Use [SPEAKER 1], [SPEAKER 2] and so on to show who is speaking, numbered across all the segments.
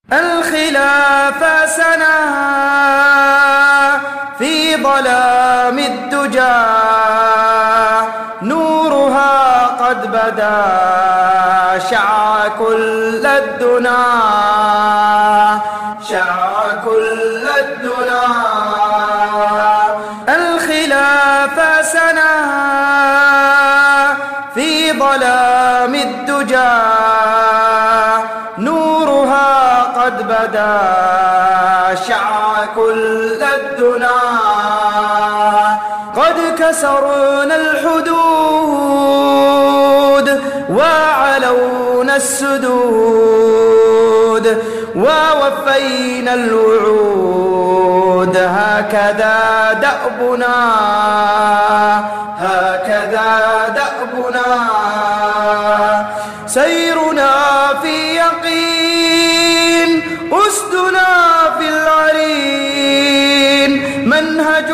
[SPEAKER 1] الخلافة سنى في ظلام الدجى، نورها قد بدا شع كل الدنا، شع كل الدنا. الخلافة سنى في ظلام الدجى، نورها قد بدا شع كل الدنا. قد كسرنا الحدود وعلونا السدود، ووفينا الوعود، هكذا دأبنا، هكذا دأبنا. سيرنا في يقين، أسدنا في العرين، منهج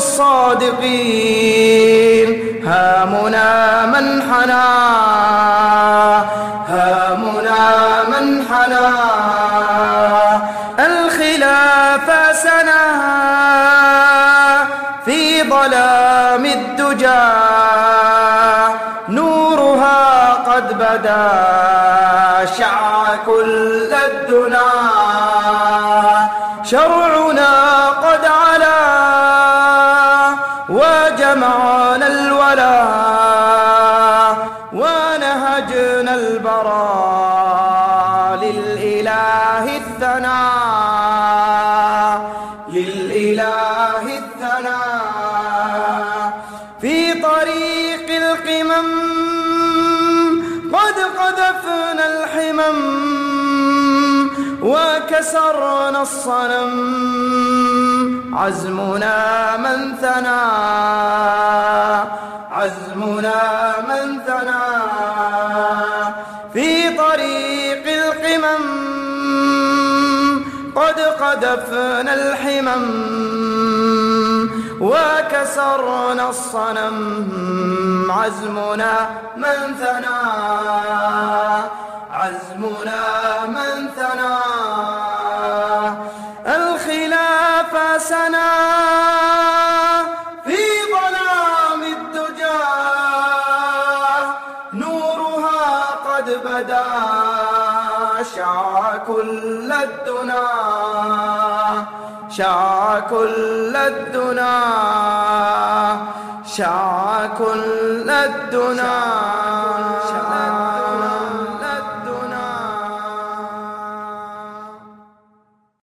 [SPEAKER 1] الصادقين، هامنا من حنى، هامنا من حنى. الخلافة سنى في ظلام الدجى، نورها قد بدا شع كل الدنا. شرعنا قد علا وجمعنا الولا، ونهجنا البراء للإله الثناء، للإله الثناء. في طريق القمم قد قذفنا الحمم، وكسرنا الصنم، عزمنا من ثنى، عزمنا من ثنى. في طريق القمم قد قذفنا الحمم، وكسرنا الصنم، عزمنا من ثنى، عزمنا من ثنى. الخلافة سنى في ظلام الدجى، نورها قد بدا شع كل الدنا، شع كل الدنا، شع كل الدنا.